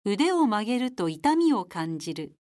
腕を曲げると痛みを感じる。